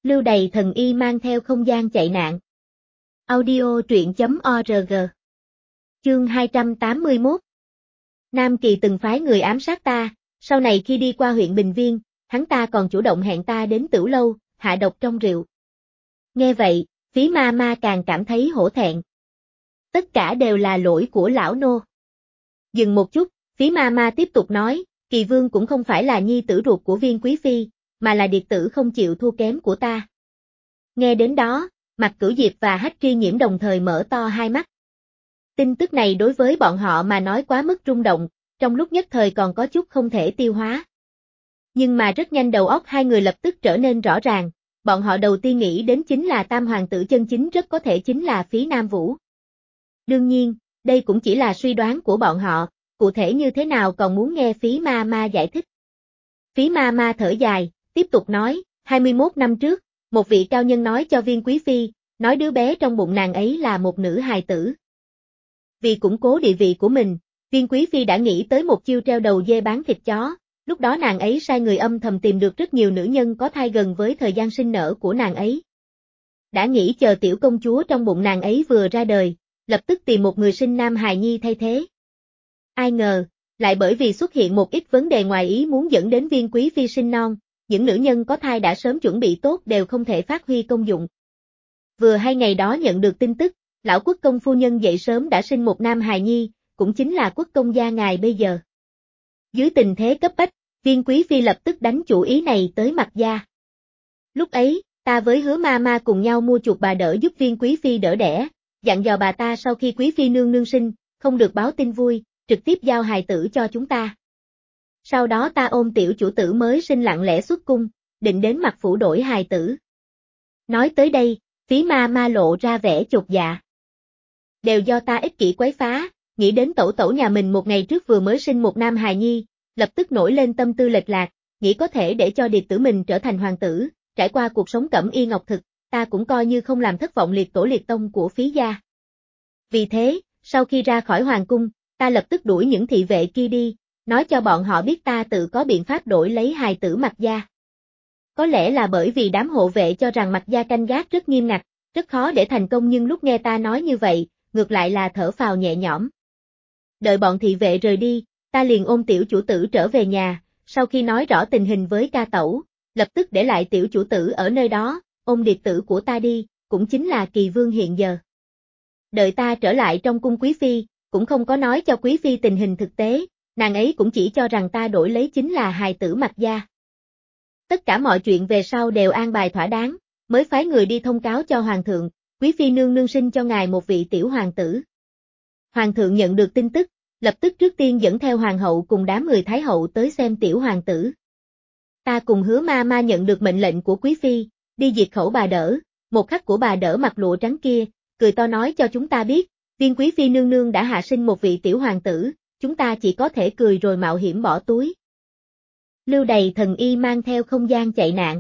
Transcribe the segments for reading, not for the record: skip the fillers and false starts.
Lưu Đày thần y mang theo không gian chạy nạn. Audio truyện.org. Chương 281. Nam Kỳ từng phái người ám sát ta, sau này khi đi qua huyện Bình Viên, hắn ta còn chủ động hẹn ta đến Tửu Lâu, hạ độc trong rượu. Nghe vậy, Phí Ma Ma càng cảm thấy hổ thẹn. Tất cả đều là lỗi của lão nô. Dừng một chút, Phí Ma Ma tiếp tục nói, Kỳ Vương cũng không phải là nhi tử ruột của Viên Quý Phi, mà là điệt tử không chịu thua kém của ta. Nghe đến đó, Mạc Cửu Diệp và Hách Tri Nhiễm đồng thời mở to hai mắt. Tin tức này đối với bọn họ mà nói quá mức rung động, trong lúc nhất thời còn có chút không thể tiêu hóa. Nhưng mà rất nhanh đầu óc hai người lập tức trở nên rõ ràng, bọn họ đầu tiên nghĩ đến chính là tam hoàng tử chân chính rất có thể chính là Phí Nam Vũ. Đương nhiên, đây cũng chỉ là suy đoán của bọn họ, cụ thể như thế nào còn muốn nghe Phí Ma Ma giải thích. Phí Ma Ma thở dài, tiếp tục nói, 21 năm trước, một vị cao nhân nói cho Viên Quý Phi, nói đứa bé trong bụng nàng ấy là một nữ hài tử. Vì củng cố địa vị của mình, Viên Quý Phi đã nghĩ tới một chiêu treo đầu dê bán thịt chó, lúc đó nàng ấy sai người âm thầm tìm được rất nhiều nữ nhân có thai gần với thời gian sinh nở của nàng ấy. Đã nghĩ chờ tiểu công chúa trong bụng nàng ấy vừa ra đời, lập tức tìm một người sinh nam hài nhi thay thế. Ai ngờ, lại bởi vì xuất hiện một ít vấn đề ngoài ý muốn dẫn đến Viên Quý Phi sinh non, những nữ nhân có thai đã sớm chuẩn bị tốt đều không thể phát huy công dụng. Vừa hay ngày đó nhận được tin tức, lão quốc công phu nhân dậy sớm đã sinh một nam hài nhi, cũng chính là quốc công gia ngài bây giờ. Dưới tình thế cấp bách, Viên Quý Phi lập tức đánh chủ ý này tới Mạc gia. Lúc ấy, ta với Hứa Ma Ma cùng nhau mua chuộc bà đỡ giúp Viên Quý Phi đỡ đẻ, dặn dò bà ta sau khi Quý Phi nương nương sinh, không được báo tin vui, trực tiếp giao hài tử cho chúng ta. Sau đó ta ôm tiểu chủ tử mới sinh lặng lẽ xuất cung, định đến Mạc phủ đổi hài tử. Nói tới đây, Phí Ma Ma lộ ra vẻ chột dạ. Đều do ta ích kỷ quấy phá, nghĩ đến tẩu tẩu nhà mình một ngày trước vừa mới sinh một nam hài nhi, lập tức nổi lên tâm tư lệch lạc, nghĩ có thể để cho điệt tử mình trở thành hoàng tử, trải qua cuộc sống cẩm y ngọc thực, ta cũng coi như không làm thất vọng liệt tổ liệt tông của Phí gia. Vì thế, sau khi ra khỏi hoàng cung, ta lập tức đuổi những thị vệ kia đi, nói cho bọn họ biết ta tự có biện pháp đổi lấy hài tử Mạc gia. Có lẽ là bởi vì đám hộ vệ cho rằng Mạc gia canh gác rất nghiêm ngặt, rất khó để thành công, nhưng lúc nghe ta nói như vậy, ngược lại là thở phào nhẹ nhõm. Đợi bọn thị vệ rời đi, ta liền ôm tiểu chủ tử trở về nhà, sau khi nói rõ tình hình với ca tẩu, lập tức để lại tiểu chủ tử ở nơi đó, ôm điệt tử của ta đi, cũng chính là Kỳ Vương hiện giờ. Đợi ta trở lại trong cung Quý Phi, cũng không có nói cho Quý Phi tình hình thực tế, nàng ấy cũng chỉ cho rằng ta đổi lấy chính là hài tử Mạc gia. Tất cả mọi chuyện về sau đều an bài thỏa đáng, mới phái người đi thông cáo cho Hoàng thượng, Quý Phi nương nương sinh cho ngài một vị tiểu hoàng tử. Hoàng thượng nhận được tin tức, lập tức trước tiên dẫn theo Hoàng hậu cùng đám người Thái hậu tới xem tiểu hoàng tử. Ta cùng Hứa Ma Ma nhận được mệnh lệnh của Quý Phi, đi diệt khẩu bà đỡ, một khắc của bà đỡ mặc lụa trắng kia, cười to nói cho chúng ta biết, Viên Quý Phi nương nương đã hạ sinh một vị tiểu hoàng tử, chúng ta chỉ có thể cười rồi mạo hiểm bỏ túi. Lưu Đày thần y mang theo không gian chạy nạn.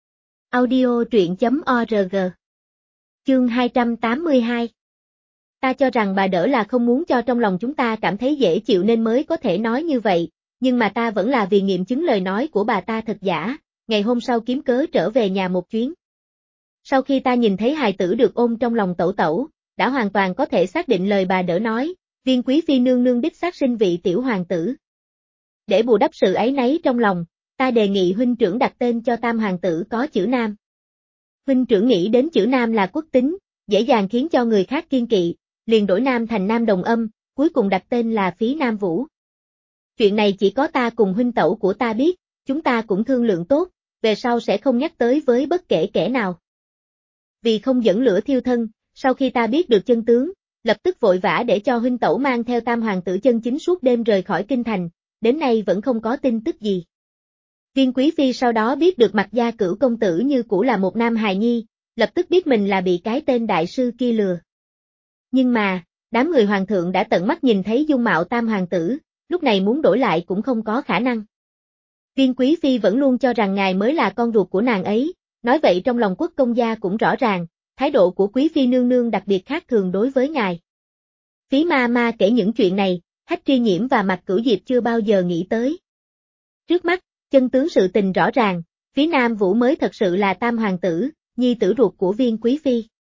Audio truyện.org. Chương 282. Ta cho rằng bà đỡ là không muốn cho trong lòng chúng ta cảm thấy dễ chịu nên mới có thể nói như vậy, nhưng mà ta vẫn là vì nghiệm chứng lời nói của bà ta thật giả, ngày hôm sau kiếm cớ trở về nhà một chuyến. Sau khi ta nhìn thấy hài tử được ôm trong lòng tẩu tẩu, đã hoàn toàn có thể xác định lời bà đỡ nói, Viên Quý Phi nương nương đích xác sinh vị tiểu hoàng tử. Để bù đắp sự áy náy trong lòng, ta đề nghị huynh trưởng đặt tên cho tam hoàng tử có chữ Nam. Huynh trưởng nghĩ đến chữ Nam là quốc tính, dễ dàng khiến cho người khác kiêng kỵ, liền đổi Nam thành Nam đồng âm, cuối cùng đặt tên là Phí Nam Vũ. Chuyện này chỉ có ta cùng huynh tẩu của ta biết, chúng ta cũng thương lượng tốt, về sau sẽ không nhắc tới với bất kể kẻ nào. Vì không dẫn lửa thiêu thân, sau khi ta biết được chân tướng, lập tức vội vã để cho huynh tẩu mang theo tam hoàng tử chân chính suốt đêm rời khỏi kinh thành, đến nay vẫn không có tin tức gì. Viên Quý Phi sau đó biết được Mạc gia cửu công tử như cũ là một nam hài nhi, lập tức biết mình là bị cái tên đại sư kia lừa. Nhưng mà, đám người hoàng thượng đã tận mắt nhìn thấy dung mạo tam hoàng tử, lúc này muốn đổi lại cũng không có khả năng. Viên Quý Phi vẫn luôn cho rằng ngài mới là con ruột của nàng ấy, nói vậy trong lòng quốc công gia cũng rõ ràng, thái độ của Quý Phi nương nương đặc biệt khác thường đối với ngài. Phí Ma Ma kể những chuyện này, Hách Tri Nhiễm và Mạc Cửu Diệp chưa bao giờ nghĩ tới. Trước mắt, chân tướng sự tình rõ ràng, Phí Nam Vũ mới thật sự là tam hoàng tử, nhi tử ruột của Viên Quý Phi.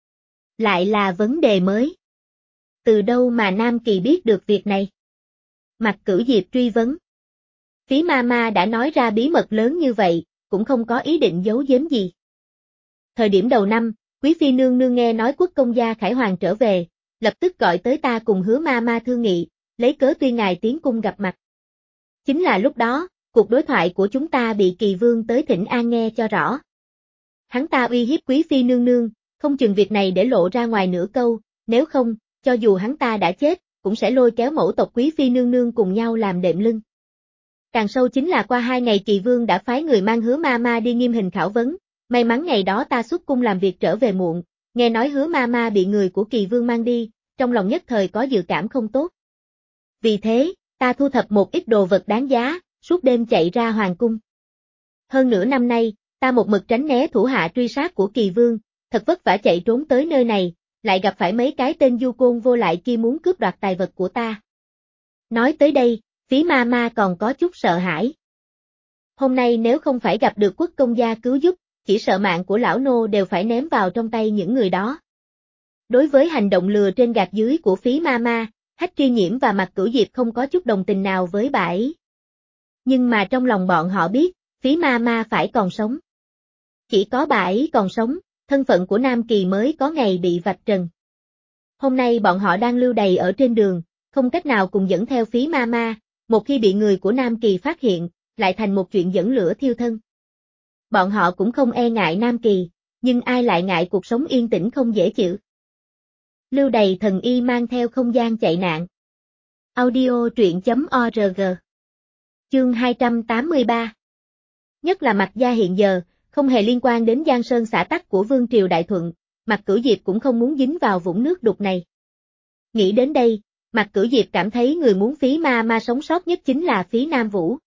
Lại là vấn đề mới. Từ đâu mà Nam Kỳ biết được việc này? Mạc Cửu Diệp truy vấn. Phí Mama đã nói ra bí mật lớn như vậy, cũng không có ý định giấu giếm gì. Thời điểm đầu năm, Quý Phi nương nương nghe nói quốc công gia Khải Hoàng trở về, lập tức gọi tới ta cùng Hứa Mama thương nghị, lấy cớ tuyên ngài tiến cung gặp mặt. Chính là lúc đó, cuộc đối thoại của chúng ta bị Kỳ Vương tới thỉnh an nghe cho rõ. Hắn ta uy hiếp Quý Phi nương nương, không chừng việc này để lộ ra ngoài nửa câu, nếu không, cho dù hắn ta đã chết, cũng sẽ lôi kéo mẫu tộc Quý Phi nương nương cùng nhau làm đệm lưng. Càng sâu chính là qua 2 ngày Kỳ Vương đã phái người mang Hứa Mama đi nghiêm hình khảo vấn, may mắn ngày đó ta xuất cung làm việc trở về muộn, nghe nói Hứa Mama bị người của Kỳ Vương mang đi, trong lòng nhất thời có dự cảm không tốt. Vì thế, ta thu thập một ít đồ vật đáng giá, suốt đêm chạy ra hoàng cung. Hơn nửa năm nay, ta một mực tránh né thủ hạ truy sát của Kỳ Vương, thật vất vả chạy trốn tới nơi này, lại gặp phải mấy cái tên du côn vô lại kia muốn cướp đoạt tài vật của ta. Nói tới đây, Phí Mama còn có chút sợ hãi. Hôm nay nếu không phải gặp được quốc công gia cứu giúp, chỉ sợ mạng của lão nô đều phải ném vào trong tay những người đó. Đối với hành động lừa trên gạt dưới của Phí Mama, Hách Tri Nhiễm và Mạc Cửu Diệp không có chút đồng tình nào với bà ấy. Nhưng mà trong lòng bọn họ biết, Phí Mama phải còn sống. Chỉ có bà ấy còn sống, thân phận của Nam Kỳ mới có ngày bị vạch trần. Hôm nay bọn họ đang lưu đày ở trên đường, không cách nào cùng dẫn theo Phí Mama, một khi bị người của Nam Kỳ phát hiện, lại thành một chuyện dẫn lửa thiêu thân. Bọn họ cũng không e ngại Nam Kỳ, nhưng ai lại ngại cuộc sống yên tĩnh không dễ chịu. Lưu đày thần y mang theo không gian chạy nạn. Audio truyện.org. Chương 283. Nhất là Mạc gia hiện giờ, không hề liên quan đến Giang Sơn xã tắc của Vương triều Đại Thuận, Mạc Cửu Diệp cũng không muốn dính vào vũng nước đục này. Nghĩ đến đây, Mạc Cửu Diệp cảm thấy người muốn Phí Mama sống sót nhất chính là Phí Nam Vũ.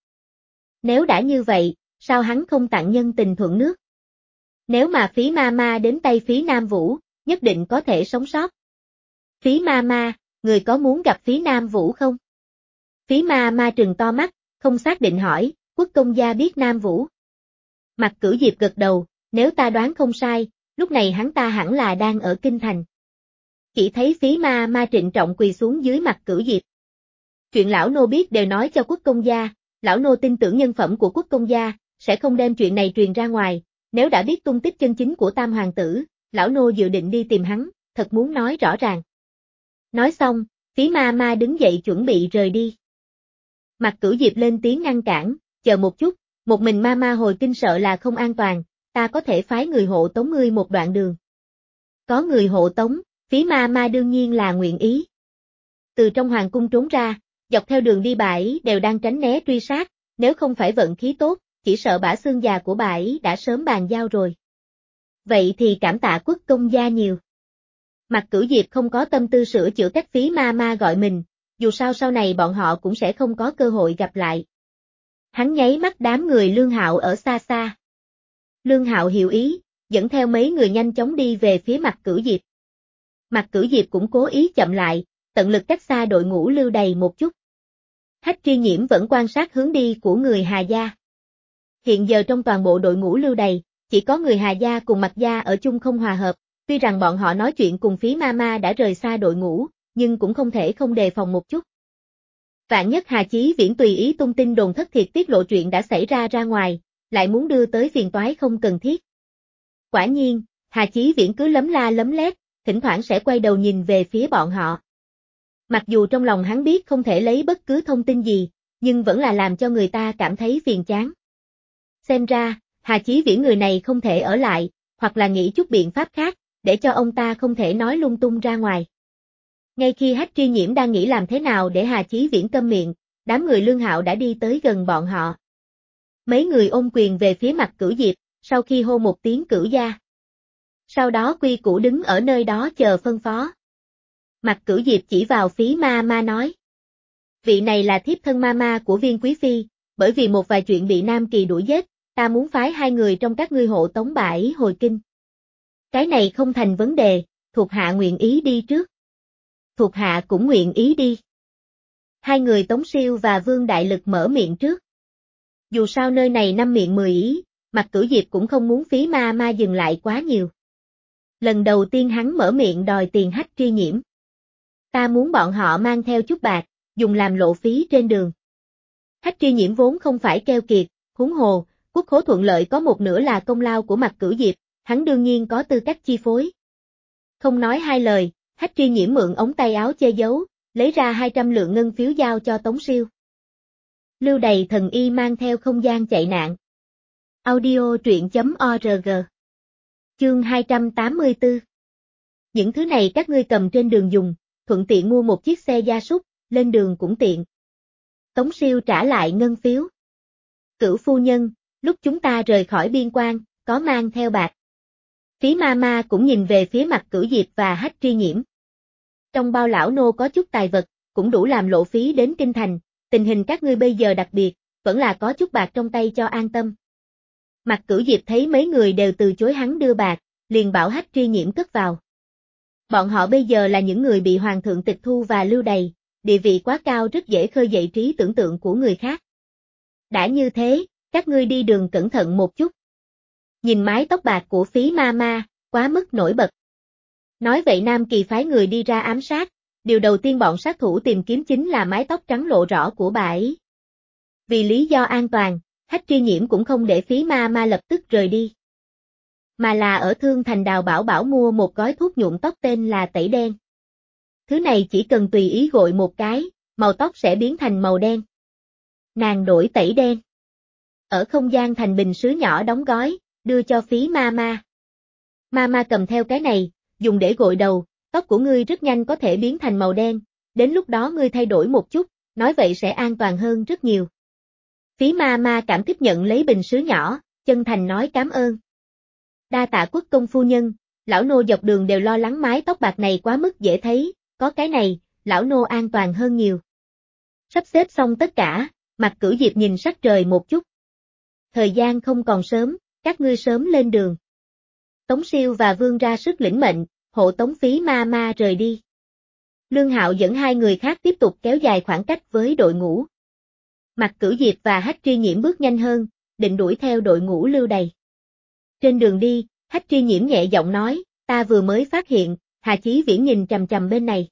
Nếu đã như vậy, sao hắn không tặng nhân tình thuận nước? Nếu mà Phí Mama đến tay Phí Nam Vũ, nhất định có thể sống sót. Phí Mama, người có muốn gặp Phí Nam Vũ không? Phí Mama trừng to mắt, không xác định hỏi, quốc công gia biết Nam Vũ. Mạc Cửu Diệp gật đầu, nếu ta đoán không sai, lúc này hắn ta hẳn là đang ở kinh thành. Chỉ thấy Phí Mama trịnh trọng quỳ xuống dưới Mạc Cửu Diệp. Chuyện lão nô biết đều nói cho quốc công gia, lão nô tin tưởng nhân phẩm của quốc công gia, sẽ không đem chuyện này truyền ra ngoài, nếu đã biết tung tích chân chính của tam hoàng tử, lão nô dự định đi tìm hắn, thật muốn nói rõ ràng. Nói xong, Phí Mama đứng dậy chuẩn bị rời đi. Mạc Cửu Diệp lên tiếng ngăn cản, chờ một chút, một mình Mama hồi kinh sợ là không an toàn, ta có thể phái người hộ tống ngươi một đoạn đường. Có người hộ tống, Phí Mama đương nhiên là nguyện ý. Từ trong hoàng cung trốn ra, dọc theo đường đi bà ấy đều đang tránh né truy sát, nếu không phải vận khí tốt, chỉ sợ bả xương già của bà ấy đã sớm bàn giao rồi. Vậy thì cảm tạ quốc công gia nhiều. Mạc Cửu Diệp không có tâm tư sửa chữa cách Phí Mama gọi mình, dù sao sau này bọn họ cũng sẽ không có cơ hội gặp lại. Hắn nháy mắt đám người Lương Hạo ở xa xa. Lương Hạo hiểu ý, dẫn theo mấy người nhanh chóng đi về phía Mạc Cửu Diệp. Mạc Cửu Diệp cũng cố ý chậm lại, tận lực cách xa đội ngũ lưu đày một chút. Hách Tri Nhiễm vẫn quan sát hướng đi của người Hà gia. Hiện giờ trong toàn bộ đội ngũ lưu đày, chỉ có người Hà gia cùng Mạc gia ở chung không hòa hợp, tuy rằng bọn họ nói chuyện cùng Phí Mama đã rời xa đội ngũ, nhưng cũng không thể không đề phòng một chút. Vạn nhất Hà Chí Viễn tùy ý tung tin đồn thất thiệt tiết lộ chuyện đã xảy ra ngoài, lại muốn đưa tới phiền toái không cần thiết. Quả nhiên, Hà Chí Viễn cứ lấm la lấm lét, thỉnh thoảng sẽ quay đầu nhìn về phía bọn họ. Mặc dù trong lòng hắn biết không thể lấy bất cứ thông tin gì, nhưng vẫn là làm cho người ta cảm thấy phiền chán. Xem ra, Hà Chí Viễn người này không thể ở lại, hoặc là nghĩ chút biện pháp khác, để cho ông ta không thể nói lung tung ra ngoài. Ngay khi Hách Tri Nhiễm đang nghĩ làm thế nào để Hà Chí Viễn câm miệng, đám người Lương Hạo đã đi tới gần bọn họ. Mấy người ôm quyền về phía Mạc Cửu Diệp, sau khi hô một tiếng cửu gia. Sau đó quy củ đứng ở nơi đó chờ phân phó. Mạc Cửu Diệp chỉ vào Phí Mama nói. Vị này là thiếp thân Mama của Viên Quý Phi, bởi vì một vài chuyện bị Nam Kỳ đuổi giết, ta muốn phái 2 người trong các ngươi hộ tống bà ấy hồi kinh. Cái này không thành vấn đề, thuộc hạ nguyện ý đi trước. Thuộc hạ cũng nguyện ý đi. 2 người Tống Siêu và Vương Đại Lực mở miệng trước. Dù sao nơi này năm miệng 10 ý, Mặc Cửu Diệp cũng không muốn Phí Ma Ma dừng lại quá nhiều. Lần đầu tiên hắn mở miệng đòi tiền Hách Tri Nhiễm. Ta muốn bọn họ mang theo chút bạc, dùng làm lộ phí trên đường. Hách Tri Nhiễm vốn không phải keo kiệt, huống hồ, quốc khố thuận lợi có một nửa là công lao của Mặc Cửu Diệp, hắn đương nhiên có tư cách chi phối. Không nói hai lời, Hách Tri Nhiễm mượn ống tay áo che giấu, lấy ra 200 lượng ngân phiếu giao cho Tống Siêu. Lưu Đày thần y mang theo không gian chạy nạn. Audio truyện.org. Chương 284. Những thứ này các ngươi cầm trên đường dùng, thuận tiện mua một chiếc xe gia súc, lên đường cũng tiện. Tống Siêu trả lại ngân phiếu. Cửu phu nhân, lúc chúng ta rời khỏi biên quan, có mang theo bạc. Phí Ma Ma cũng nhìn về phía Mặc Cửu Diệp và Hách Tri Nhiễm. Trong bao lão nô có chút tài vật, cũng đủ làm lộ phí đến kinh thành, tình hình các ngươi bây giờ đặc biệt, vẫn là có chút bạc trong tay cho an tâm. Mặc Cửu Diệp thấy mấy người đều từ chối hắn đưa bạc, liền bảo Hách Tri Nhiễm cất vào. Bọn họ bây giờ là những người bị hoàng thượng tịch thu và lưu đày, địa vị quá cao rất dễ khơi dậy trí tưởng tượng của người khác. Đã như thế, các ngươi đi đường cẩn thận một chút. Nhìn mái tóc bạc của Phí Ma Ma, quá mức nổi bật. Nói vậy Nam Kỳ phái người đi ra ám sát, điều đầu tiên bọn sát thủ tìm kiếm chính là mái tóc trắng lộ rõ của bà ấy. Vì lý do an toàn, Hách Tri Nhiễm cũng không để Phí Ma Ma lập tức rời đi. Mà là ở Thương Thành đào bảo mua một gói thuốc nhuộm tóc tên là tẩy đen. Thứ này chỉ cần tùy ý gội một cái, màu tóc sẽ biến thành màu đen. Nàng đổi tẩy đen. Ở không gian thành bình sứ nhỏ đóng gói, đưa cho Phí Ma Ma. Ma Ma cầm theo cái này, dùng để gội đầu, tóc của ngươi rất nhanh có thể biến thành màu đen, đến lúc đó ngươi thay đổi một chút, nói vậy sẽ an toàn hơn rất nhiều. Phí Ma Ma cảm kích nhận lấy bình sứ nhỏ, chân thành nói cảm ơn. Đa tạ quốc công phu nhân, lão nô dọc đường đều lo lắng mái tóc bạc này quá mức dễ thấy, có cái này, lão nô an toàn hơn nhiều. Sắp xếp xong tất cả, Mặc Cửu Diệp nhìn sắc trời một chút. Thời gian không còn sớm, các ngươi sớm lên đường. Tống Siêu và Vương ra sức lĩnh mệnh, hộ tống Phí Ma Ma rời đi. Lương Hạo dẫn hai người khác tiếp tục kéo dài khoảng cách với đội ngũ. Mặc Cửu Diệp và Hách Tri Nhiễm bước nhanh hơn, định đuổi theo đội ngũ lưu đày. Trên đường đi, Hách Tri Nhiễm nhẹ giọng nói, ta vừa mới phát hiện, Hà Chí Viễn nhìn chằm chằm bên này.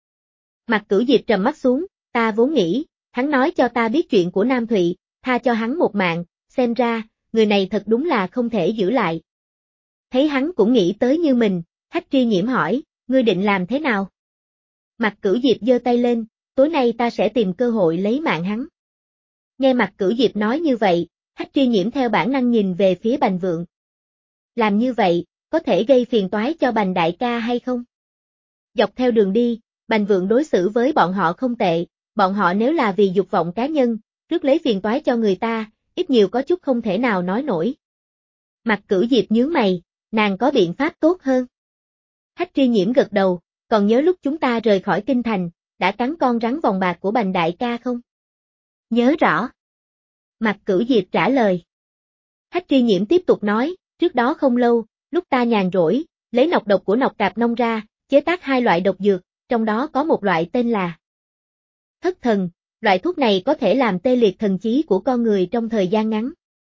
Mặc Cửu Diệp trầm mắt xuống, ta vốn nghĩ, hắn nói cho ta biết chuyện của Nam Thụy, tha cho hắn một mạng, xem ra, người này thật đúng là không thể giữ lại. Thấy hắn cũng nghĩ tới như mình, Hách Tri Nhiễm hỏi, ngươi định làm thế nào? Mặc Cửu Diệp giơ tay lên, tối nay ta sẽ tìm cơ hội lấy mạng hắn. Nghe Mặc Cửu Diệp nói như vậy, Hách Tri Nhiễm theo bản năng nhìn về phía Bành Vượng. Làm như vậy, có thể gây phiền toái cho Bành đại ca hay không? Dọc theo đường đi, Bành Vượng đối xử với bọn họ không tệ, bọn họ nếu là vì dục vọng cá nhân, rước lấy phiền toái cho người ta, ít nhiều có chút không thể nào nói nổi. Mặc Cửu Diệp nhướng mày, nàng có biện pháp tốt hơn. Hách Tri Nhiễm gật đầu, còn nhớ lúc chúng ta rời khỏi kinh thành, đã cắn con rắn vòng bạc của Bành đại ca không? Nhớ rõ. Mặc Cửu Diệp trả lời. Hách Tri Nhiễm tiếp tục nói, trước đó không lâu, lúc ta nhàn rỗi, lấy nọc độc của nọc Cạp Nông ra, chế tác hai loại độc dược, trong đó có một loại tên là Thất Thần, loại thuốc này có thể làm tê liệt thần trí của con người trong thời gian ngắn.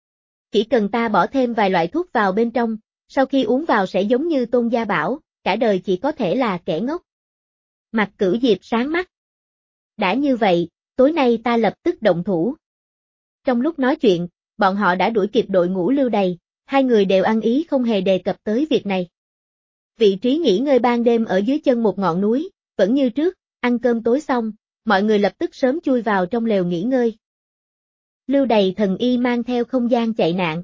Chỉ cần ta bỏ thêm vài loại thuốc vào bên trong, sau khi uống vào sẽ giống như Tôn Gia bảo, cả đời chỉ có thể là kẻ ngốc. Mặc Cửu Diệp sáng mắt. Đã như vậy, tối nay ta lập tức động thủ. Trong lúc nói chuyện, bọn họ đã đuổi kịp đội ngũ lưu đày, hai người đều ăn ý không hề đề cập tới việc này. Vị trí nghỉ ngơi ban đêm ở dưới chân một ngọn núi, vẫn như trước, ăn cơm tối xong, mọi người lập tức sớm chui vào trong lều nghỉ ngơi. Lưu đày thần y mang theo không gian chạy nạn.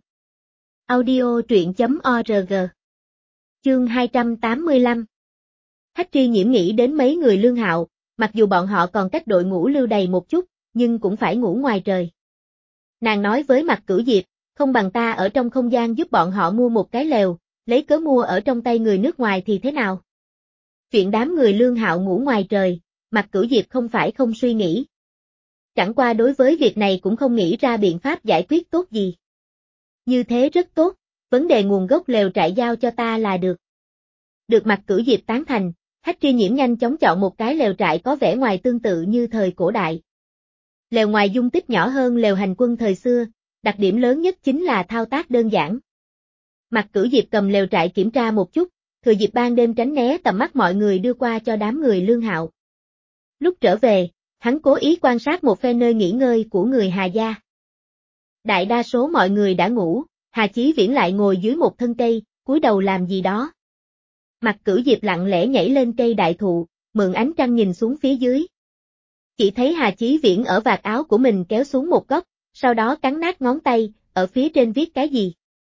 Audio truyện.org. Chương 285. Hách Tri Nhiễm nghĩ đến mấy người Lương Hạo, mặc dù bọn họ còn cách đội ngũ lưu đày một chút, nhưng cũng phải ngủ ngoài trời. Nàng nói với Mặc Cửu Diệp, không bằng ta ở trong không gian giúp bọn họ mua một cái lều, lấy cớ mua ở trong tay người nước ngoài thì thế nào? Chuyện đám người Lương Hạo ngủ ngoài trời, Mặc Cửu Diệp không phải không suy nghĩ. Chẳng qua đối với việc này cũng không nghĩ ra biện pháp giải quyết tốt gì. Như thế rất tốt, vấn đề nguồn gốc lều trại giao cho ta là được. Được Mặc Cửu Diệp tán thành, Hách Tri Nhiễm nhanh chóng chọn một cái lều trại có vẻ ngoài tương tự như thời cổ đại. Lều ngoài dung tích nhỏ hơn lều hành quân thời xưa, đặc điểm lớn nhất chính là thao tác đơn giản. Mạc Cửu Diệp cầm lều trại kiểm tra một chút, thừa dịp ban đêm tránh né tầm mắt mọi người đưa qua cho đám người Lương Hạo. Lúc trở về, hắn cố ý quan sát một phen nơi nghỉ ngơi của người Hà gia. Đại đa số mọi người đã ngủ, Hà Chí Viễn lại ngồi dưới một thân cây, cúi đầu làm gì đó. Mạc Cửu Diệp lặng lẽ nhảy lên cây đại thụ, mượn ánh trăng nhìn xuống phía dưới. Chỉ thấy Hà Chí Viễn ở vạt áo của mình kéo xuống một góc, sau đó cắn nát ngón tay, ở phía trên viết cái gì.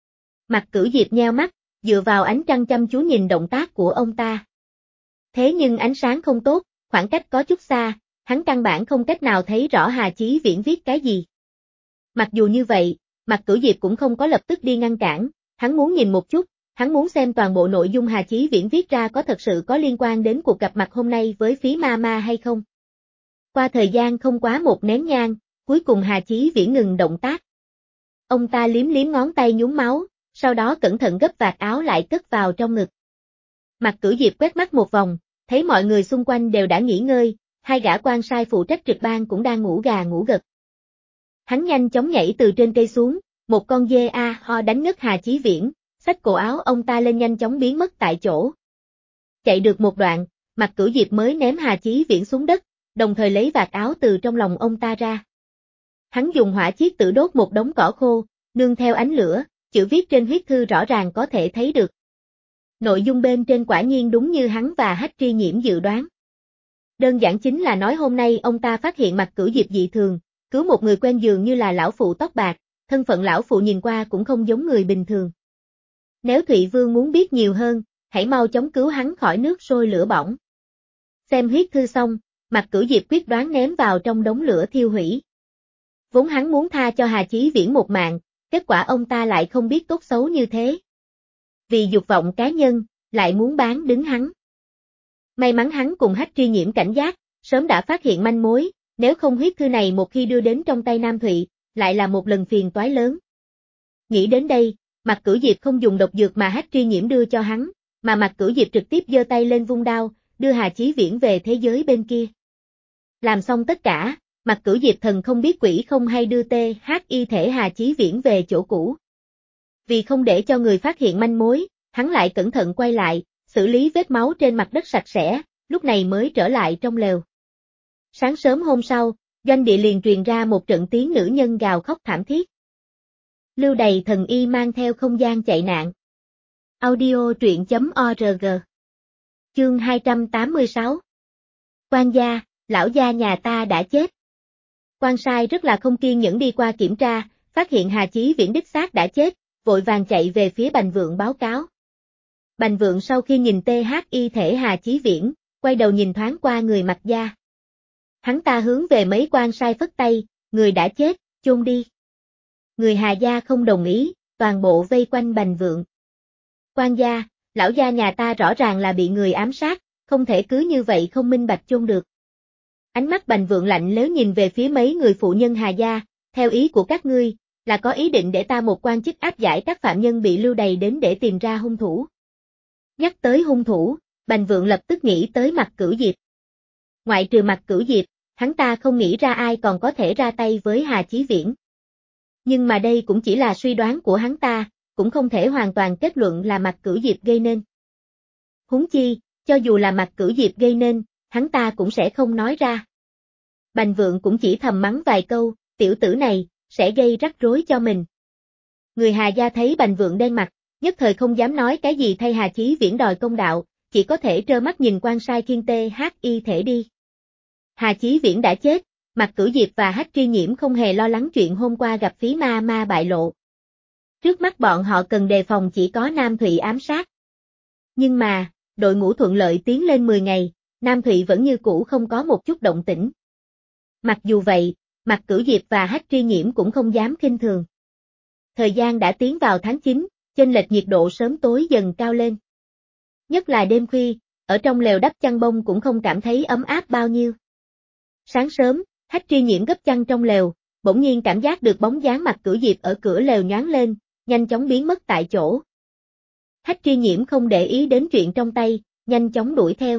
Mạc Cửu Diệp nheo mắt, dựa vào ánh trăng chăm chú nhìn động tác của ông ta. Thế nhưng ánh sáng không tốt, khoảng cách có chút xa, hắn căn bản không cách nào thấy rõ Hà Chí Viễn viết cái gì. Mặc dù như vậy, Mạc Cửu Diệp cũng không có lập tức đi ngăn cản, hắn muốn nhìn một chút, hắn muốn xem toàn bộ nội dung Hà Chí Viễn viết ra có thật sự có liên quan đến cuộc gặp mặt hôm nay với Phí Ma Ma hay không. Qua thời gian không quá một nén nhang, cuối cùng Hà Chí Viễn ngừng động tác. Ông ta liếm liếm ngón tay nhúm máu, sau đó cẩn thận gấp vạt áo lại cất vào trong ngực. Mạc Cửu Diệp quét mắt một vòng, thấy mọi người xung quanh đều đã nghỉ ngơi, hai gã quan sai phụ trách trực ban cũng đang ngủ gà ngủ gật. Hắn nhanh chóng nhảy từ trên cây xuống, một con dê ho đánh ngất Hà Chí Viễn, xách cổ áo ông ta lên nhanh chóng biến mất tại chỗ. Chạy được một đoạn, Mạc Cửu Diệp mới ném Hà Chí Viễn xuống đất, đồng thời lấy vạt áo từ trong lòng ông ta ra. Hắn dùng hỏa chiết tự đốt một đống cỏ khô, nương theo ánh lửa, chữ viết trên huyết thư rõ ràng có thể thấy được. Nội dung bên trên quả nhiên đúng như hắn và Hách Tri Nhiễm dự đoán. Đơn giản chính là nói hôm nay ông ta phát hiện Mạc Cửu Diệp dị thường, cứu một người quen dường như là lão phụ tóc bạc, thân phận lão phụ nhìn qua cũng không giống người bình thường. Nếu Thụy Vương muốn biết nhiều hơn, hãy mau chóng cứu hắn khỏi nước sôi lửa bỏng. Xem huyết thư xong, Mạc Cửu Diệp quyết đoán ném vào trong đống lửa thiêu hủy. Vốn hắn muốn tha cho Hà Chí Viễn một mạng, kết quả ông ta lại không biết tốt xấu như thế. Vì dục vọng cá nhân, lại muốn bán đứng hắn. May mắn hắn cùng Hách Tri Nhiễm cảnh giác, sớm đã phát hiện manh mối, nếu không huyết thư này một khi đưa đến trong tay Nam Thụy, lại là một lần phiền toái lớn. Nghĩ đến đây, Mạc Cửu Diệp không dùng độc dược mà Hách Tri Nhiễm đưa cho hắn, mà Mạc Cửu Diệp trực tiếp giơ tay lên vung đao, đưa Hà Chí Viễn về thế giới bên kia. Làm xong tất cả, Mạc Cửu Diệp thần không biết quỷ không hay đưa THY thể Hà Chí Viễn về chỗ cũ. Vì không để cho người phát hiện manh mối, hắn lại cẩn thận quay lại, xử lý vết máu trên mặt đất sạch sẽ, lúc này mới trở lại trong lều. Sáng sớm hôm sau, doanh địa liền truyền ra một trận tiếng nữ nhân gào khóc thảm thiết. Lưu Đầy Thần Y mang theo không gian chạy nạn. Audio truyện.org. Chương 286. Quan gia, lão gia nhà ta đã chết. Quan sai rất là không kiên nhẫn đi qua kiểm tra, phát hiện Hà Chí Viễn đích xác đã chết, vội vàng chạy về phía Bành Vượng báo cáo. Bành Vượng sau khi nhìn THY thể Hà Chí Viễn, quay đầu nhìn thoáng qua người Mạc gia. Hắn ta hướng về mấy quan sai phất tay, người đã chết, chôn đi. Người Hà gia không đồng ý, toàn bộ vây quanh Bành Vượng. Quan gia, lão gia nhà ta rõ ràng là bị người ám sát, không thể cứ như vậy không minh bạch chôn được. Ánh mắt Bành Vượng lạnh lẽo nhìn về phía mấy người phụ nhân Hà gia, theo ý của các ngươi, là có ý định để ta một quan chức áp giải các phạm nhân bị lưu đày đến để tìm ra hung thủ. Nhắc tới hung thủ, Bành Vượng lập tức nghĩ tới Mạc Cửu Diệp. Ngoại trừ Mạc Cửu Diệp, hắn ta không nghĩ ra ai còn có thể ra tay với Hà Chí Viễn. Nhưng mà đây cũng chỉ là suy đoán của hắn ta, cũng không thể hoàn toàn kết luận là Mạc Cửu Diệp gây nên. Huống chi, cho dù là Mạc Cửu Diệp gây nên, hắn ta cũng sẽ không nói ra. Bành Vượng cũng chỉ thầm mắng vài câu, tiểu tử này, sẽ gây rắc rối cho mình. Người Hà gia thấy Bành Vượng đen mặt, nhất thời không dám nói cái gì thay Hà Chí Viễn đòi công đạo, chỉ có thể trơ mắt nhìn quan sai khiêng THY thể đi. Hà Chí Viễn đã chết, Mạc Cửu Diệp và Hách Tri Nhiễm không hề lo lắng chuyện hôm qua gặp Phí Ma Ma bại lộ. Trước mắt bọn họ cần đề phòng chỉ có Nam Thụy ám sát. Nhưng mà, đội ngũ thuận lợi tiến lên 10 ngày, Nam Thụy vẫn như cũ không có một chút động tĩnh. Mặc dù vậy, Mạc Cửu Diệp và Hách Tri Nhiễm cũng không dám khinh thường. Thời gian đã tiến vào tháng 9, chênh lệch nhiệt độ sớm tối dần cao lên. Nhất là đêm khuya, ở trong lều đắp chăn bông cũng không cảm thấy ấm áp bao nhiêu. Sáng sớm, Hách Tri Nhiễm gấp chăn trong lều, bỗng nhiên cảm giác được bóng dáng Mạc Cửu Diệp ở cửa lều nhoáng lên, nhanh chóng biến mất tại chỗ. Hách Tri Nhiễm không để ý đến chuyện trong tay, nhanh chóng đuổi theo.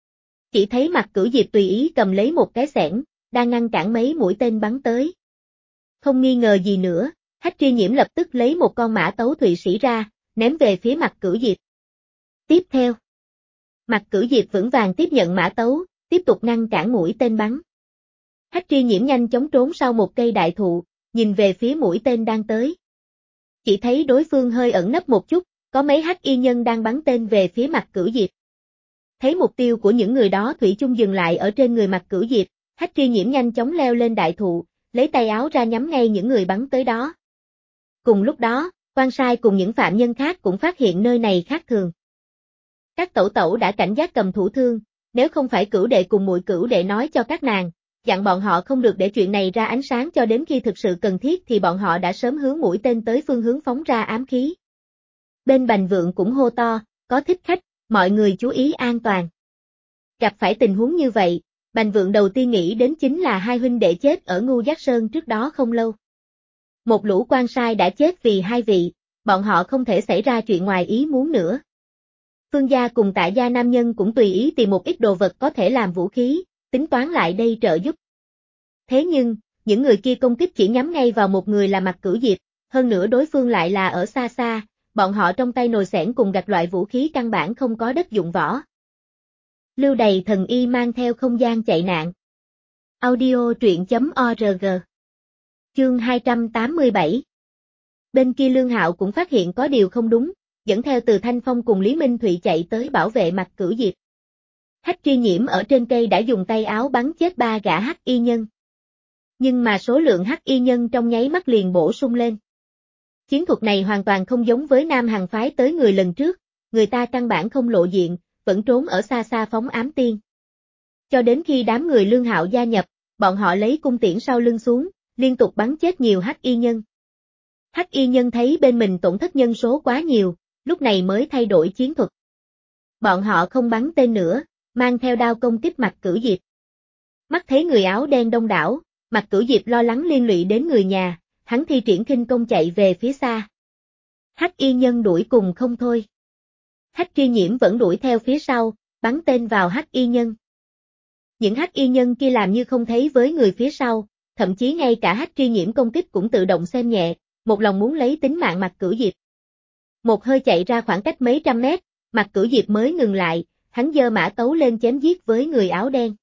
Chỉ thấy Mạc Cửu Diệp tùy ý cầm lấy một cái xẻng, đang ngăn cản mấy mũi tên bắn tới. Không nghi ngờ gì nữa, Hách Tri Nhiễm lập tức lấy một con mã tấu Thụy Sĩ ra, ném về phía Mạc Cửu Diệp. Tiếp theo, Mạc Cửu Diệp vững vàng tiếp nhận mã tấu, tiếp tục ngăn cản mũi tên bắn. Hách Tri Nhiễm nhanh chóng trốn sau một cây đại thụ, nhìn về phía mũi tên đang tới. Chỉ thấy đối phương hơi ẩn nấp một chút, có mấy hắc y nhân đang bắn tên về phía Mạc Cửu Diệp. Thấy mục tiêu của những người đó thủy chung dừng lại ở trên người Mạc Cửu Diệp, Hách Tri Nhiễm nhanh chóng leo lên đại thụ, lấy tay áo ra nhắm ngay những người bắn tới đó. Cùng lúc đó, quan sai cùng những phạm nhân khác cũng phát hiện nơi này khác thường. Các tẩu tẩu đã cảnh giác cầm thủ thương, nếu không phải Cửu đệ cùng muội Cửu đệ nói cho các nàng, dặn bọn họ không được để chuyện này ra ánh sáng cho đến khi thực sự cần thiết thì bọn họ đã sớm hướng mũi tên tới phương hướng phóng ra ám khí. Bên Bành Vượng cũng hô to, có thích khách, mọi người chú ý an toàn. Gặp phải tình huống như vậy, Bành Vượng đầu tiên nghĩ đến chính là hai huynh đệ chết ở Ngu Giác Sơn trước đó không lâu. Một lũ quan sai đã chết vì hai vị, bọn họ không thể xảy ra chuyện ngoài ý muốn nữa. Phương gia cùng Tạ gia nam nhân cũng tùy ý tìm một ít đồ vật có thể làm vũ khí, tính toán lại đây trợ giúp. Thế nhưng, những người kia công kích chỉ nhắm ngay vào một người là Mạc Cửu Diệp, hơn nữa đối phương lại là ở xa xa, bọn họ trong tay nồi xẻng cùng gạch loại vũ khí căn bản không có đất dụng võ. Lưu Đầy Thần Y mang theo không gian chạy nạn. Audio truyện.org. Chương 287. Bên kia Lương Hạo cũng phát hiện có điều không đúng, dẫn theo Từ Thanh Phong cùng Lý Minh Thụy chạy tới bảo vệ Mạc Cửu Diệp. Hách Tri Nhiễm ở trên cây đã dùng tay áo bắn chết 3 gã hắc y nhân. Nhưng mà số lượng hắc y nhân trong nháy mắt liền bổ sung lên. Chiến thuật này hoàn toàn không giống với Nam Hằng phái tới người lần trước, người ta căn bản không lộ diện, vẫn trốn ở xa xa phóng ám tiên. Cho đến khi đám người Lương Hạo gia nhập, bọn họ lấy cung tiễn sau lưng xuống, liên tục bắn chết nhiều hắc y nhân. Hắc y nhân thấy bên mình tổn thất nhân số quá nhiều, lúc này mới thay đổi chiến thuật. Bọn họ không bắn tên nữa, mang theo đao công kích Mạc Cửu Diệp. Mắt thấy người áo đen đông đảo, Mạc Cửu Diệp lo lắng liên lụy đến người nhà, hắn thi triển khinh công chạy về phía xa. Hắc y nhân đuổi cùng không thôi. Hách Tri Nhiễm vẫn đuổi theo phía sau, bắn tên vào hắc y nhân. Những hắc y nhân kia làm như không thấy với người phía sau, thậm chí ngay cả Hách Tri Nhiễm công kích cũng tự động xem nhẹ, một lòng muốn lấy tính mạng Mạc Cửu Diệp. Một hơi chạy ra khoảng cách mấy trăm mét, Mạc Cửu Diệp mới ngừng lại, hắn giơ mã tấu lên chém giết với người áo đen.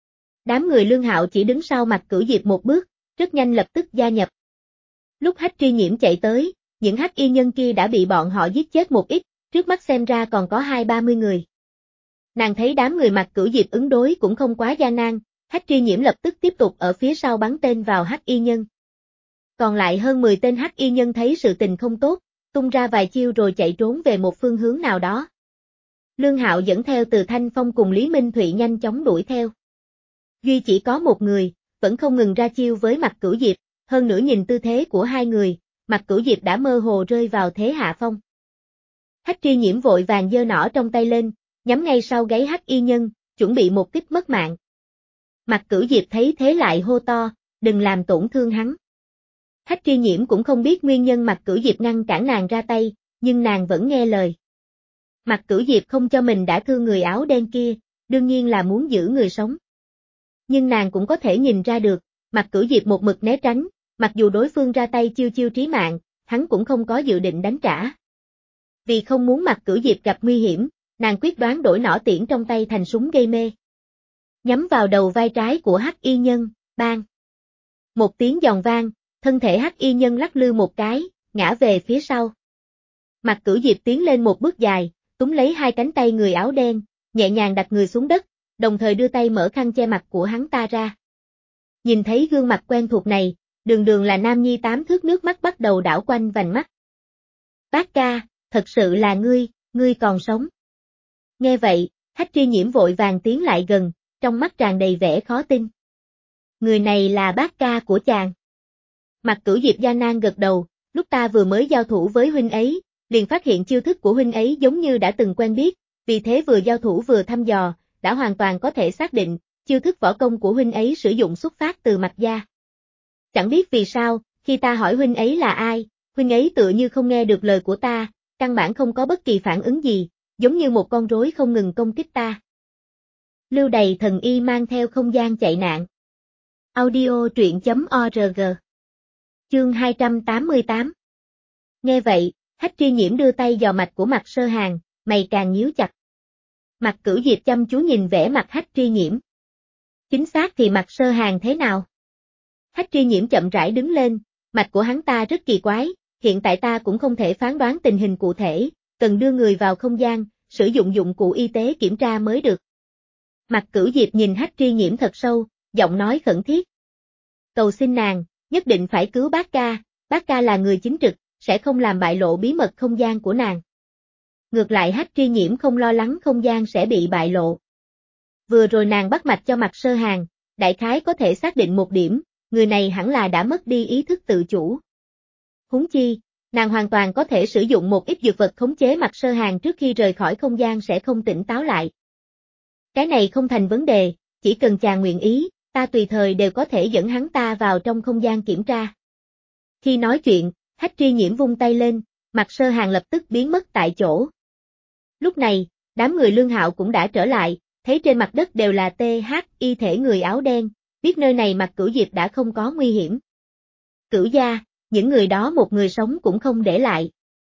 Đám người Lương Hạo chỉ đứng sau Mạc Cửu Diệp một bước, rất nhanh lập tức gia nhập. Lúc Hách Tri Nhiễm chạy tới, những hắc y nhân kia đã bị bọn họ giết chết một ít, trước mắt xem ra còn có 20-30 người. Nàng thấy đám người Mạc Cửu Diệp ứng đối cũng không quá gian nan, Hách Tri Nhiễm lập tức tiếp tục ở phía sau bắn tên vào hắc y nhân. Còn lại hơn 10 tên hắc y nhân thấy sự tình không tốt, tung ra vài chiêu rồi chạy trốn về một phương hướng nào đó. Lương Hạo dẫn theo Từ Thanh Phong cùng Lý Minh Thụy nhanh chóng đuổi theo. Duy chỉ có một người, vẫn không ngừng ra chiêu với Mạc Cửu Diệp, hơn nữa nhìn tư thế của hai người, Mạc Cửu Diệp đã mơ hồ rơi vào thế hạ phong. Hách Tri Nhiễm vội vàng giơ nỏ trong tay lên, nhắm ngay sau gáy hắc y nhân, chuẩn bị một kích mất mạng. Mạc Cửu Diệp thấy thế lại hô to, đừng làm tổn thương hắn. Hách Tri Nhiễm cũng không biết nguyên nhân Mạc Cửu Diệp ngăn cản nàng ra tay, nhưng nàng vẫn nghe lời. Mạc Cửu Diệp không cho mình đã thương người áo đen kia, đương nhiên là muốn giữ người sống. Nhưng nàng cũng có thể nhìn ra được, Mạc Cửu Diệp một mực né tránh, mặc dù đối phương ra tay chiêu chiêu trí mạng, hắn cũng không có dự định đánh trả. Vì không muốn Mạc Cửu Diệp gặp nguy hiểm, nàng quyết đoán đổi nỏ tiễn trong tay thành súng gây mê. Nhắm vào đầu vai trái của hắc y nhân, bang. Một tiếng giòn vang, thân thể hắc y nhân lắc lư một cái, ngã về phía sau. Mạc Cửu Diệp tiến lên một bước dài, túm lấy hai cánh tay người áo đen, nhẹ nhàng đặt người xuống đất, đồng thời đưa tay mở khăn che mặt của hắn ta ra. Nhìn thấy gương mặt quen thuộc này, đường đường là nam nhi 8 thước, nước mắt bắt đầu đảo quanh vành mắt. Bác ca, thật sự là ngươi còn sống. Nghe vậy, Hách Tri Nhiễm vội vàng tiến lại gần, trong mắt tràn đầy vẻ khó tin. Người này là bác ca của chàng. Mạc Cửu Diệp gian nan gật đầu, lúc ta vừa mới giao thủ với huynh ấy, liền phát hiện chiêu thức của huynh ấy giống như đã từng quen biết, vì thế vừa giao thủ vừa thăm dò, đã hoàn toàn có thể xác định, chiêu thức võ công của huynh ấy sử dụng xuất phát từ Mạc gia. Chẳng biết vì sao, khi ta hỏi huynh ấy là ai, huynh ấy tựa như không nghe được lời của ta, căn bản không có bất kỳ phản ứng gì, giống như một con rối không ngừng công kích ta. Lưu Đầy Thần Y mang theo không gian chạy nạn. Audio truyện.org Chương 288. Nghe vậy, Hách Tri Nhiễm đưa tay dò mạch của Mạc Sơ Hàn, mày càng nhíu chặt. Mạc Cửu Diệp chăm chú nhìn vẻ mặt Hách Tri Nhiễm. Chính xác thì Mạc Sơ Hàn thế nào? Hách Tri Nhiễm chậm rãi đứng lên, mạch của hắn ta rất kỳ quái, hiện tại ta cũng không thể phán đoán tình hình cụ thể, cần đưa người vào không gian, sử dụng dụng cụ y tế kiểm tra mới được. Mạc Cửu Diệp nhìn Hách Tri Nhiễm thật sâu, giọng nói khẩn thiết. Cầu xin nàng, nhất định phải cứu bác ca là người chính trực, sẽ không làm bại lộ bí mật không gian của nàng. Ngược lại Hách Tri Nhiễm không lo lắng không gian sẽ bị bại lộ. Vừa rồi nàng bắt mạch cho Mạc Sơ Hàn, đại khái có thể xác định một điểm, người này hẳn là đã mất đi ý thức tự chủ. Huống chi, nàng hoàn toàn có thể sử dụng một ít dược vật khống chế Mạc Sơ Hàn trước khi rời khỏi không gian sẽ không tỉnh táo lại. Cái này không thành vấn đề, chỉ cần chàng nguyện ý, ta tùy thời đều có thể dẫn hắn ta vào trong không gian kiểm tra. Khi nói chuyện, Hách Tri Nhiễm vung tay lên, Mạc Sơ Hàn lập tức biến mất tại chỗ. Lúc này, đám người Lương Hạo cũng đã trở lại, thấy trên mặt đất đều là y thể người áo đen, biết nơi này Mạc Cửu Diệp đã không có nguy hiểm. Cửu gia, những người đó một người sống cũng không để lại.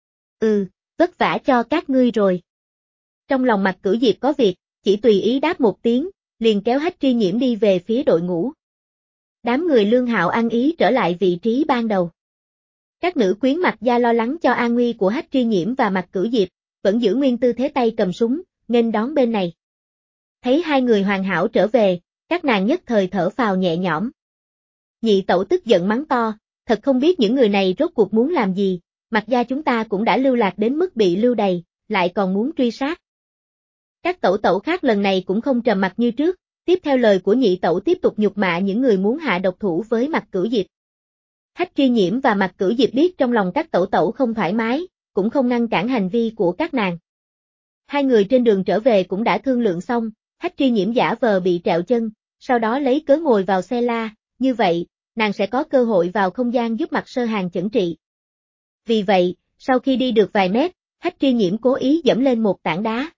Vất vả cho các ngươi rồi. Trong lòng Mạc Cửu Diệp có việc, chỉ tùy ý đáp một tiếng, liền kéo Hách Tri Nhiễm đi về phía đội ngũ. Đám người Lương Hạo ăn ý trở lại vị trí ban đầu. Các nữ quyến Mạc gia lo lắng cho an nguy của Hách Tri Nhiễm và Mạc Cửu Diệp, vẫn giữ nguyên tư thế tay cầm súng, nghênh đón bên này. Thấy hai người hoàn hảo trở về, các nàng nhất thời thở phào nhẹ nhõm. Nhị tẩu tức giận mắng to, thật không biết những người này rốt cuộc muốn làm gì, Mạc gia chúng ta cũng đã lưu lạc đến mức bị lưu đày, lại còn muốn truy sát. Các tẩu khác lần này cũng không trầm mặc như trước, tiếp theo lời của nhị tẩu tiếp tục nhục mạ những người muốn hạ độc thủ với Mạc Cửu Diệp. Hách Tri Nhiễm và Mạc Cửu Diệp biết trong lòng các tẩu không thoải mái, cũng không ngăn cản hành vi của các nàng. Hai người trên đường trở về cũng đã thương lượng xong, Hách Tri Nhiễm giả vờ bị trẹo chân, sau đó lấy cớ ngồi vào xe la, như vậy, nàng sẽ có cơ hội vào không gian giúp Mạc Sơ Hàn chẩn trị. Vì vậy, sau khi đi được vài mét, Hách Tri Nhiễm cố ý dẫm lên một tảng đá.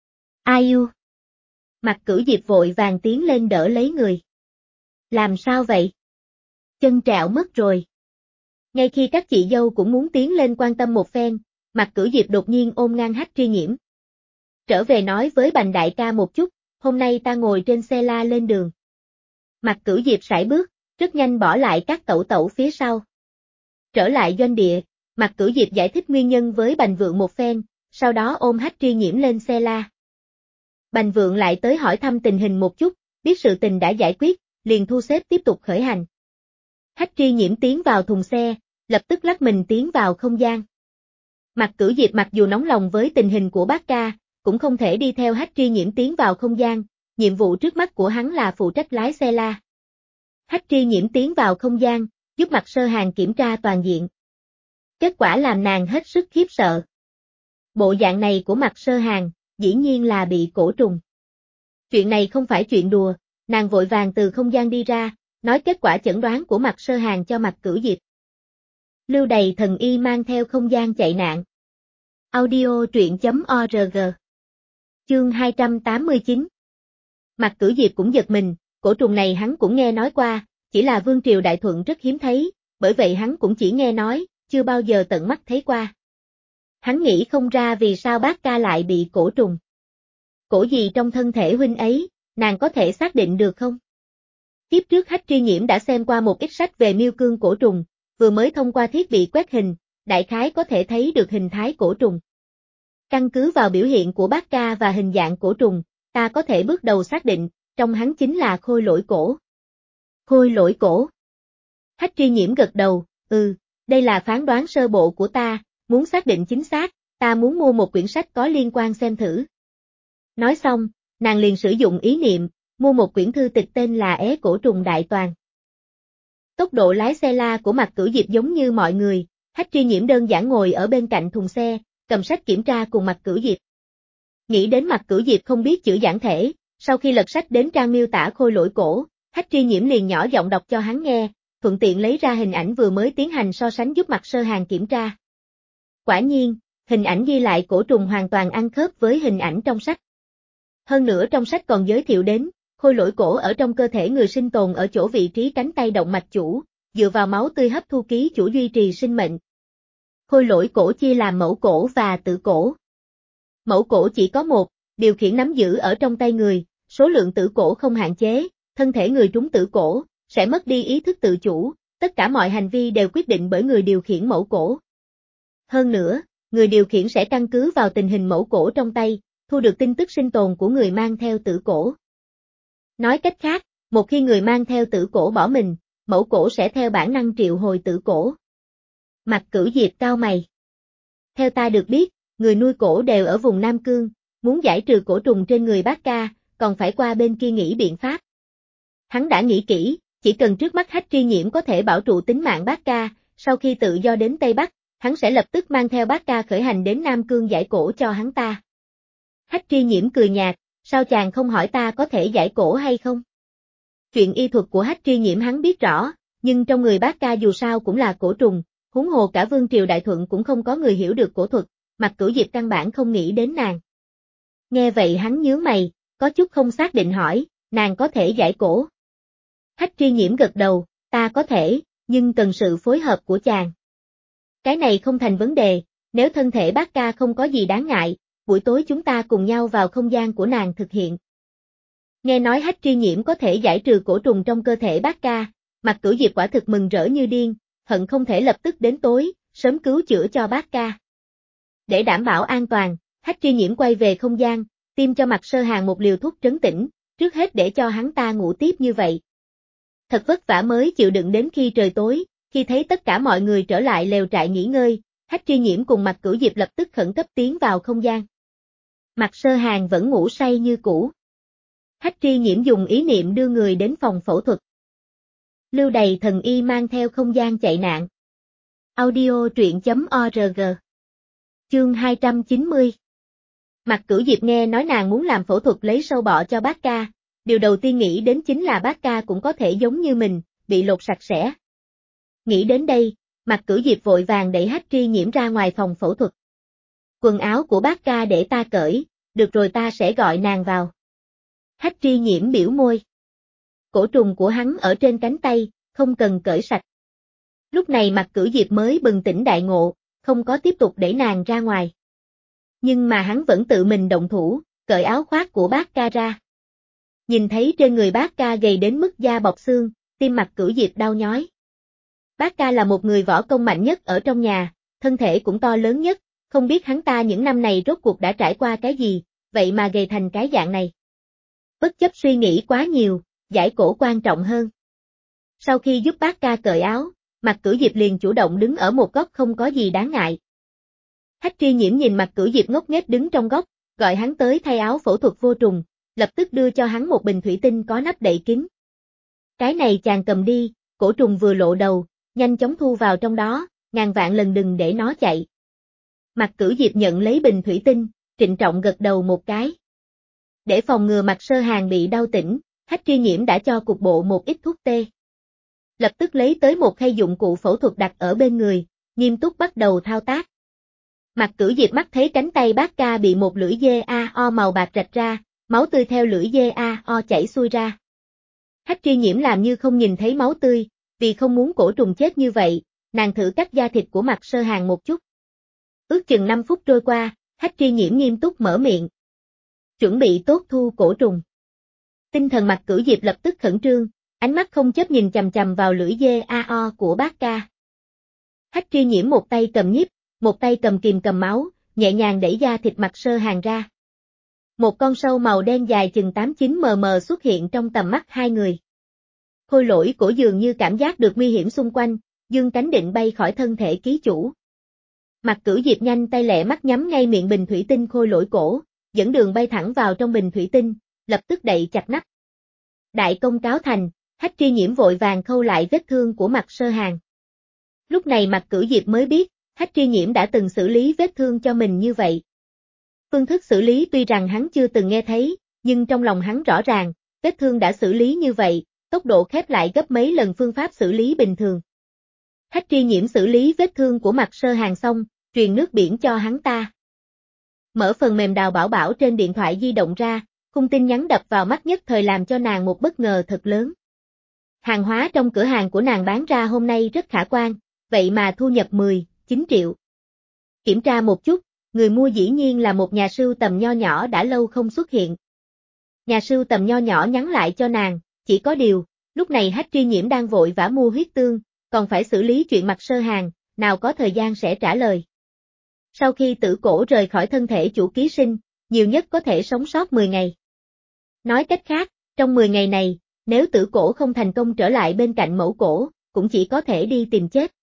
Ai u? Mạc Cửu Diệp vội vàng tiến lên đỡ lấy người. Làm sao vậy? Chân trẹo mất rồi. Ngay khi các chị dâu cũng muốn tiến lên quan tâm một phen, Mạc Cửu Diệp đột nhiên ôm ngang Hách Tri Nhiễm. Trở về nói với Bành đại ca một chút, hôm nay ta ngồi trên xe la lên đường. Mạc Cửu Diệp sải bước, rất nhanh bỏ lại các tẩu phía sau. Trở lại doanh địa, Mạc Cửu Diệp giải thích nguyên nhân với Bành Vượng một phen, sau đó ôm Hách Tri Nhiễm lên xe la. Bành Vượng lại tới hỏi thăm tình hình một chút, biết sự tình đã giải quyết, liền thu xếp tiếp tục khởi hành. Hách Tri Nhiễm tiến vào thùng xe, lập tức lắc mình tiến vào không gian. Mạc Cửu Diệp mặc dù nóng lòng với tình hình của bác ca, cũng không thể đi theo Hách Tri Nhiễm tiến vào không gian, nhiệm vụ trước mắt của hắn là phụ trách lái xe la. Hách Tri Nhiễm tiến vào không gian, giúp Mạc Sơ Hàn kiểm tra toàn diện. Kết quả làm nàng hết sức khiếp sợ. Bộ dạng này của Mạc Sơ Hàn, dĩ nhiên là bị cổ trùng. Chuyện này không phải chuyện đùa, nàng vội vàng từ không gian đi ra, nói kết quả chẩn đoán của Mạc Sơ Hàn cho Mạc Cửu Diệp. Lưu đày thần y mang theo không gian chạy nạn. Audio truyện.org. Chương 289. Mạc Cửu Diệp cũng giật mình, cổ trùng này hắn cũng nghe nói qua, chỉ là Vương Triều Đại Thuận rất hiếm thấy, bởi vậy hắn cũng chỉ nghe nói, chưa bao giờ tận mắt thấy qua. Hắn nghĩ không ra vì sao bác ca lại bị cổ trùng. Cổ gì trong thân thể huynh ấy, nàng có thể xác định được không? Tiếp trước Hách Tri Nhiễm đã xem qua một ít sách về miêu cương cổ trùng, vừa mới thông qua thiết bị quét hình, đại khái có thể thấy được hình thái cổ trùng. Căn cứ vào biểu hiện của bác ca và hình dạng cổ trùng, ta có thể bước đầu xác định, trong hắn chính là khôi lỗi cổ. Khôi lỗi cổ. Hách Tri Nhiễm gật đầu, đây là phán đoán sơ bộ của ta, muốn xác định chính xác, ta muốn mua một quyển sách có liên quan xem thử. Nói xong, nàng liền sử dụng ý niệm, mua một quyển thư tịch tên là Ế Cổ Trùng Đại Toàn. Tốc độ lái xe la của Mạc Cửu Diệp giống như mọi người, Hách Tri Nhiễm đơn giản ngồi ở bên cạnh thùng xe, cầm sách kiểm tra cùng Mạc Cửu Diệp. Nghĩ đến Mạc Cửu Diệp không biết chữ giản thể, sau khi lật sách đến trang miêu tả khôi lỗi cổ, Hách Tri Nhiễm liền nhỏ giọng đọc cho hắn nghe, thuận tiện lấy ra hình ảnh vừa mới tiến hành so sánh giúp Mạc Sơ Hàn kiểm tra. Quả nhiên, hình ảnh ghi lại cổ trùng hoàn toàn ăn khớp với hình ảnh trong sách. Hơn nữa trong sách còn giới thiệu đến, khôi lỗi cổ ở trong cơ thể người sinh tồn ở chỗ vị trí cánh tay động mạch chủ, dựa vào máu tươi hấp thu ký chủ duy trì sinh mệnh. Khôi lỗi cổ chia làm mẫu cổ và tử cổ. Mẫu cổ chỉ có một, điều khiển nắm giữ ở trong tay người, số lượng tử cổ không hạn chế, thân thể người trúng tử cổ, sẽ mất đi ý thức tự chủ, tất cả mọi hành vi đều quyết định bởi người điều khiển mẫu cổ. Hơn nữa, người điều khiển sẽ căn cứ vào tình hình mẫu cổ trong tay, thu được tin tức sinh tồn của người mang theo tử cổ. Nói cách khác, một khi người mang theo tử cổ bỏ mình, mẫu cổ sẽ theo bản năng triệu hồi tử cổ. Mạc Cửu Diệp cau mày. Theo ta được biết, người nuôi cổ đều ở vùng Nam Cương, muốn giải trừ cổ trùng trên người bác ca, còn phải qua bên kia nghĩ biện pháp. Hắn đã nghĩ kỹ, chỉ cần trước mắt Hách Tri Nhiễm có thể bảo trụ tính mạng bác ca, sau khi tự do đến Tây Bắc, hắn sẽ lập tức mang theo bác ca khởi hành đến Nam Cương giải cổ cho hắn ta. Hách Tri Nhiễm cười nhạt, sao chàng không hỏi ta có thể giải cổ hay không? Chuyện y thuật của Hách Tri Nhiễm hắn biết rõ, nhưng trong người bác ca dù sao cũng là cổ trùng, huống hồ cả Vương Triều Đại Thuận cũng không có người hiểu được cổ thuật, Mạc Cửu Diệp căn bản không nghĩ đến nàng. Nghe vậy hắn nhướng mày, có chút không xác định hỏi, nàng có thể giải cổ. Hách Tri Nhiễm gật đầu, ta có thể, nhưng cần sự phối hợp của chàng. Cái này không thành vấn đề, nếu thân thể bác ca không có gì đáng ngại, buổi tối chúng ta cùng nhau vào không gian của nàng thực hiện. Nghe nói Hách Tri Nhiễm có thể giải trừ cổ trùng trong cơ thể bác ca, Mạc Cửu Diệp quả thực mừng rỡ như điên, hận không thể lập tức đến tối, sớm cứu chữa cho bác ca. Để đảm bảo an toàn, Hách Tri Nhiễm quay về không gian, tiêm cho Mạc Sơ Hàng một liều thuốc trấn tĩnh, trước hết để cho hắn ta ngủ tiếp như vậy. Thật vất vả mới chịu đựng đến khi trời tối, khi thấy tất cả mọi người trở lại lều trại nghỉ ngơi, Hách Tri Nhiễm cùng Mạc Cửu Diệp lập tức khẩn cấp tiến vào không gian. Mạc Sơ Hàng vẫn ngủ say như cũ. Hách Tri Nhiễm dùng ý niệm đưa người đến phòng phẫu thuật. Lưu Đầy Thần Y mang theo không gian chạy nạn. Audio truyện.org. Chương 290. Mạc Cửu Diệp nghe nói nàng muốn làm phẫu thuật lấy sâu bọ cho bác ca, điều đầu tiên nghĩ đến chính là bác ca cũng có thể giống như mình, bị lột sạch sẽ. Nghĩ đến đây, Mạc Cửu Diệp vội vàng đẩy Hách Tri Nhiễm ra ngoài phòng phẫu thuật. Quần áo của bác ca để ta cởi, được rồi ta sẽ gọi nàng vào. Hách Tri Nhiễm biểu môi. Cổ trùng của hắn ở trên cánh tay, không cần cởi sạch. Lúc này Mạc Cửu Diệp mới bừng tỉnh đại ngộ, không có tiếp tục đẩy nàng ra ngoài. Nhưng mà hắn vẫn tự mình động thủ, cởi áo khoác của bác ca ra. Nhìn thấy trên người bác ca gầy đến mức da bọc xương, tim Mạc Cửu Diệp đau nhói. Bác ca là một người võ công mạnh nhất ở trong nhà, thân thể cũng to lớn nhất, không biết hắn ta những năm này rốt cuộc đã trải qua cái gì, vậy mà gầy thành cái dạng này. Bất chấp suy nghĩ quá nhiều, giải cổ quan trọng hơn. Sau khi giúp bác ca cởi áo, Mạc Cửu Diệp liền chủ động đứng ở một góc không có gì đáng ngại. Hách Tri Nhiễm nhìn Mạc Cửu Diệp ngốc nghếch đứng trong góc, gọi hắn tới thay áo phẫu thuật vô trùng, lập tức đưa cho hắn một bình thủy tinh có nắp đậy kín. Cái này chàng cầm đi, cổ trùng vừa lộ đầu, nhanh chóng thu vào trong đó, ngàn vạn lần đừng để nó chạy. Mạc Cửu Diệp nhận lấy bình thủy tinh, trịnh trọng gật đầu một cái. Để phòng ngừa Mạc Sơ Hàng bị đau tỉnh, Hách Tri Nhiễm đã cho cục bộ một ít thuốc tê. Lập tức lấy tới một khay dụng cụ phẫu thuật đặt ở bên người, nghiêm túc bắt đầu thao tác. Mạc Cửu Diệp mắt thấy cánh tay bác ca bị một lưỡi dê A.O. màu bạc rạch ra, máu tươi theo lưỡi dê A.O. chảy xuôi ra. Hách Tri Nhiễm làm như không nhìn thấy máu tươi, vì không muốn cổ trùng chết như vậy, nàng thử cắt da thịt của Mạc Sơ Hàng một chút. Ước chừng 5 phút trôi qua, Hách Tri Nhiễm nghiêm túc mở miệng. Chuẩn bị tốt thu cổ trùng. Tinh thần Mạc Cửu Diệp lập tức khẩn trương, ánh mắt không chớp nhìn chằm chằm vào lưỡi dê A.O. của bác ca. Hách Tri Nhiễm một tay cầm nhíp, một tay cầm kìm cầm máu, nhẹ nhàng đẩy da thịt Mạc Sơ Hàng ra. Một con sâu màu đen dài chừng 8-9 mm xuất hiện trong tầm mắt hai người. Khôi lỗi cổ dường như cảm giác được nguy hiểm xung quanh, dương cánh định bay khỏi thân thể ký chủ. Mạc Cửu Diệp nhanh tay lẹ mắt nhắm ngay miệng bình thủy tinh khôi lỗi cổ, dẫn đường bay thẳng vào trong bình thủy tinh, lập tức đậy chặt nắp. Đại công cáo thành, Hách Tri Nhiễm vội vàng khâu lại vết thương của Mạc Sơ Hàng. Lúc này Mạc Cửu Diệp mới biết, Hách Tri Nhiễm đã từng xử lý vết thương cho mình như vậy. Phương thức xử lý tuy rằng hắn chưa từng nghe thấy, nhưng trong lòng hắn rõ ràng, vết thương đã xử lý như vậy, tốc độ khép lại gấp mấy lần phương pháp xử lý bình thường. Hách Tri Nhiễm xử lý vết thương của Mạc Sơ Hàng xong, truyền nước biển cho hắn ta. Mở phần mềm đào bảo bảo trên điện thoại di động ra, khung tin nhắn đập vào mắt nhất thời làm cho nàng một bất ngờ thật lớn. Hàng hóa trong cửa hàng của nàng bán ra hôm nay rất khả quan, vậy mà thu nhập 9 triệu. Kiểm tra một chút, người mua dĩ nhiên là một nhà sưu tầm nho nhỏ đã lâu không xuất hiện. Nhà sưu tầm nho nhỏ nhắn lại cho nàng, chỉ có điều, lúc này Hách Tri Nhiễm đang vội vã mua huyết tương, còn phải xử lý chuyện mặt sơ hàng, nào có thời gian sẽ trả lời. Sau khi tử cổ rời khỏi thân thể chủ ký sinh, nhiều nhất có thể sống sót 10 ngày. Nói cách khác, trong 10 ngày này, nếu tử cổ không thành công trở lại bên cạnh mẫu cổ, cũng chỉ có thể đi tìm chết.